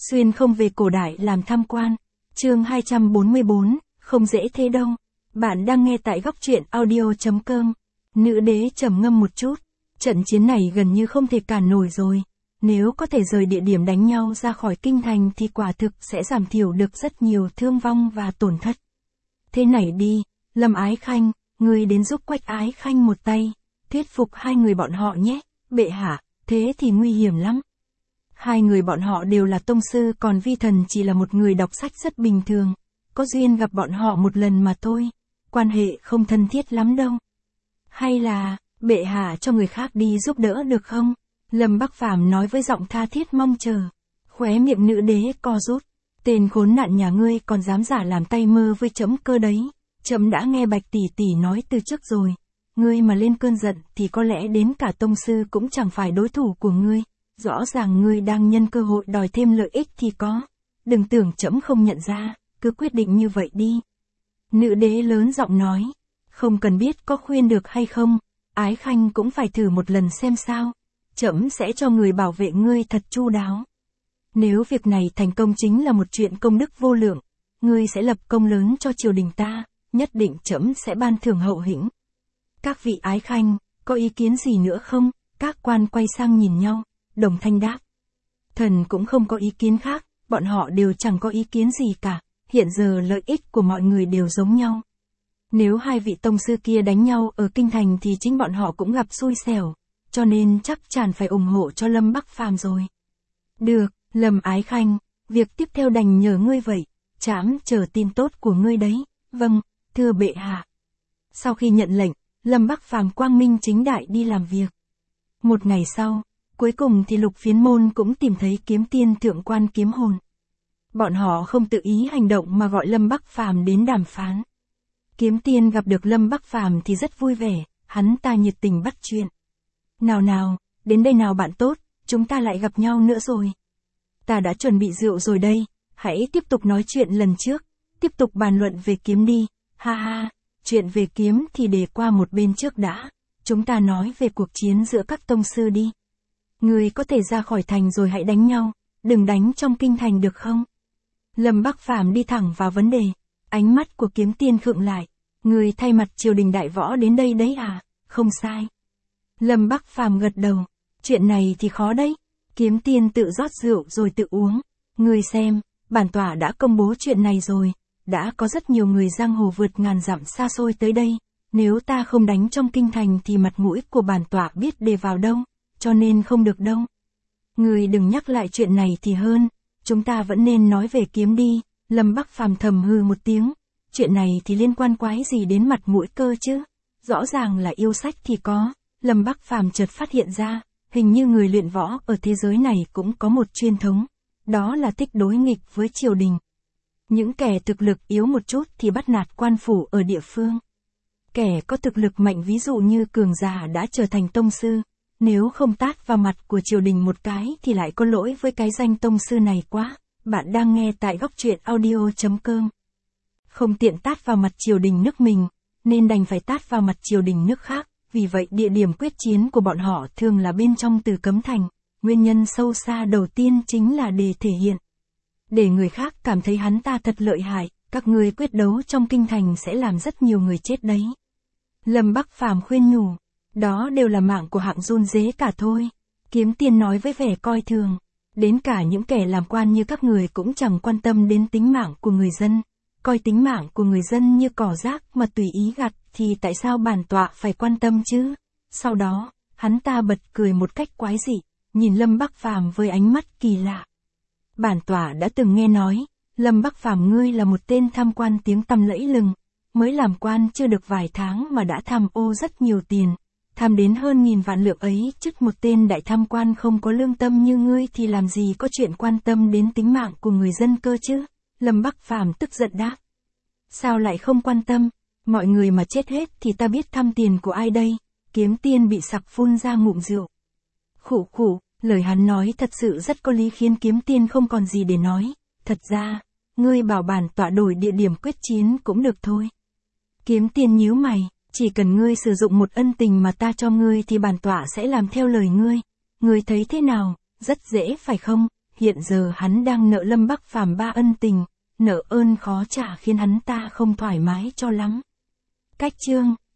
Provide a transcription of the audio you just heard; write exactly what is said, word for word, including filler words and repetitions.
Xuyên không về cổ đại làm tham quan. Chương hai trăm bốn mươi bốn, không dễ thế đâu. Bạn đang nghe tại góc truyện audio.com. Nữ đế trầm ngâm một chút. Trận chiến này gần như không thể cản nổi rồi. Nếu có thể rời địa điểm đánh nhau ra khỏi kinh thành thì quả thực sẽ giảm thiểu được rất nhiều thương vong và tổn thất. Thế này đi, Lâm Ái Khanh, ngươi đến giúp Quách Ái Khanh một tay, thuyết phục hai người bọn họ nhé, bệ hạ, thế thì nguy hiểm lắm. Hai người bọn họ đều là tông sư, còn vi thần chỉ là một người đọc sách rất bình thường, có duyên gặp bọn họ một lần mà thôi, quan hệ không thân thiết lắm đâu. Hay là, bệ hạ cho người khác đi giúp đỡ được không? Lâm Bắc Phàm nói với giọng tha thiết mong chờ. Khóe miệng nữ đế co rút. Tên khốn nạn nhà ngươi còn dám giả làm tay mơ với trẫm cơ đấy. Trẫm đã nghe Bạch tỷ tỷ nói từ trước rồi. Ngươi mà lên cơn giận thì có lẽ đến cả tông sư cũng chẳng phải đối thủ của ngươi. Rõ ràng ngươi đang nhân cơ hội đòi thêm lợi ích thì có. Đừng tưởng trẫm không nhận ra, cứ quyết định như vậy đi. Nữ đế lớn giọng nói. Không cần biết có khuyên được hay không, Ái Khanh cũng phải thử một lần xem sao. Trẫm sẽ cho người bảo vệ ngươi thật chu đáo. Nếu việc này thành công chính là một chuyện công đức vô lượng, ngươi sẽ lập công lớn cho triều đình ta, nhất định trẫm sẽ ban thưởng hậu hĩnh. Các vị Ái Khanh, có ý kiến gì nữa không? Các quan quay sang nhìn nhau, đồng thanh đáp. Thần cũng không có ý kiến khác, bọn họ đều chẳng có ý kiến gì cả, hiện giờ lợi ích của mọi người đều giống nhau. Nếu hai vị tông sư kia đánh nhau ở kinh thành thì chính bọn họ cũng gặp xui xẻo, cho nên chắc chắn phải ủng hộ cho Lâm Bắc Phàm rồi. Được, Lâm Ái Khanh, việc tiếp theo đành nhờ ngươi vậy, trẫm chờ tin tốt của ngươi đấy. Vâng, thưa bệ hạ. Sau khi nhận lệnh, Lâm Bắc Phàm quang minh chính đại đi làm việc. Một ngày sau, cuối cùng thì Lục Phiến Môn cũng tìm thấy kiếm tiên thượng quan kiếm hồn. Bọn họ không tự ý hành động mà gọi Lâm Bắc Phàm đến đàm phán. Kiếm tiên gặp được Lâm Bắc Phàm thì rất vui vẻ, hắn ta nhiệt tình bắt chuyện. Nào nào, đến đây nào bạn tốt, chúng ta lại gặp nhau nữa rồi. Ta đã chuẩn bị rượu rồi đây, hãy tiếp tục nói chuyện lần trước, tiếp tục bàn luận về kiếm đi, ha ha, chuyện về kiếm thì để qua một bên trước đã, chúng ta nói về cuộc chiến giữa các tông sư đi. Người có thể ra khỏi thành rồi hãy đánh nhau, đừng đánh trong kinh thành được không? Lâm Bắc Phàm đi thẳng vào vấn đề, ánh mắt của kiếm tiên khựng lại, người thay mặt triều đình đại võ đến đây đấy à, không sai. Lâm Bắc Phàm gật đầu, chuyện này thì khó đấy. Kiếm tiên tự rót rượu rồi tự uống. Ngươi xem, bản tọa đã công bố chuyện này rồi, đã có rất nhiều người giang hồ vượt ngàn dặm xa xôi tới đây. Nếu ta không đánh trong kinh thành thì mặt mũi của bản tọa biết để vào đâu, cho nên không được đâu. Ngươi đừng nhắc lại chuyện này thì hơn, chúng ta vẫn nên nói về kiếm đi. Lâm Bắc Phàm thầm hừ một tiếng, chuyện này thì liên quan quái gì đến mặt mũi cơ chứ? Rõ ràng là yêu sách thì có. Lâm Bắc Phàm chợt phát hiện ra, hình như người luyện võ ở thế giới này cũng có một truyền thống, đó là thích đối nghịch với triều đình. Những kẻ thực lực yếu một chút thì bắt nạt quan phủ ở địa phương. Kẻ có thực lực mạnh ví dụ như cường giả đã trở thành tông sư, nếu không tát vào mặt của triều đình một cái thì lại có lỗi với cái danh tông sư này quá. Bạn đang nghe tại góc truyện audio.com. Không tiện tát vào mặt triều đình nước mình, nên đành phải tát vào mặt triều đình nước khác. Vì vậy địa điểm quyết chiến của bọn họ thường là bên trong Từ Cấm Thành, nguyên nhân sâu xa đầu tiên chính là để thể hiện. Để người khác cảm thấy hắn ta thật lợi hại, các ngươi quyết đấu trong kinh thành sẽ làm rất nhiều người chết đấy. Lâm Bắc Phàm khuyên nhủ, đó đều là mạng của hạng run dế cả thôi. Kiếm tiên nói với vẻ coi thường, đến cả những kẻ làm quan như các người cũng chẳng quan tâm đến tính mạng của người dân. Coi tính mạng của người dân như cỏ rác mà tùy ý gặt, thì tại sao bản tọa phải quan tâm chứ? Sau đó, hắn ta bật cười một cách quái dị, nhìn Lâm Bắc Phàm với ánh mắt kỳ lạ. Bản tọa đã từng nghe nói, Lâm Bắc Phàm ngươi là một tên tham quan tiếng tăm lẫy lừng, mới làm quan chưa được vài tháng mà đã tham ô rất nhiều tiền, tham đến hơn nghìn vạn lượng ấy, chức một tên đại tham quan không có lương tâm như ngươi thì làm gì có chuyện quan tâm đến tính mạng của người dân cơ chứ? Lâm Bắc Phàm tức giận đáp. Sao lại không quan tâm? Mọi người mà chết hết thì ta biết thăm tiền của ai đây? Kiếm tiên bị sặc phun ra ngụm rượu. Khụ khụ, lời hắn nói thật sự rất có lý khiến kiếm tiên không còn gì để nói. Thật ra, ngươi bảo bản tọa đổi địa điểm quyết chiến cũng được thôi. Kiếm tiên nhíu mày, chỉ cần ngươi sử dụng một ân tình mà ta cho ngươi thì bản tọa sẽ làm theo lời ngươi. Ngươi thấy thế nào? Rất dễ phải không? hiện giờ hắn đang nợ Lâm Bắc Phàm ba ân tình, nợ ơn khó trả khiến hắn ta không thoải mái cho lắm. Cách chương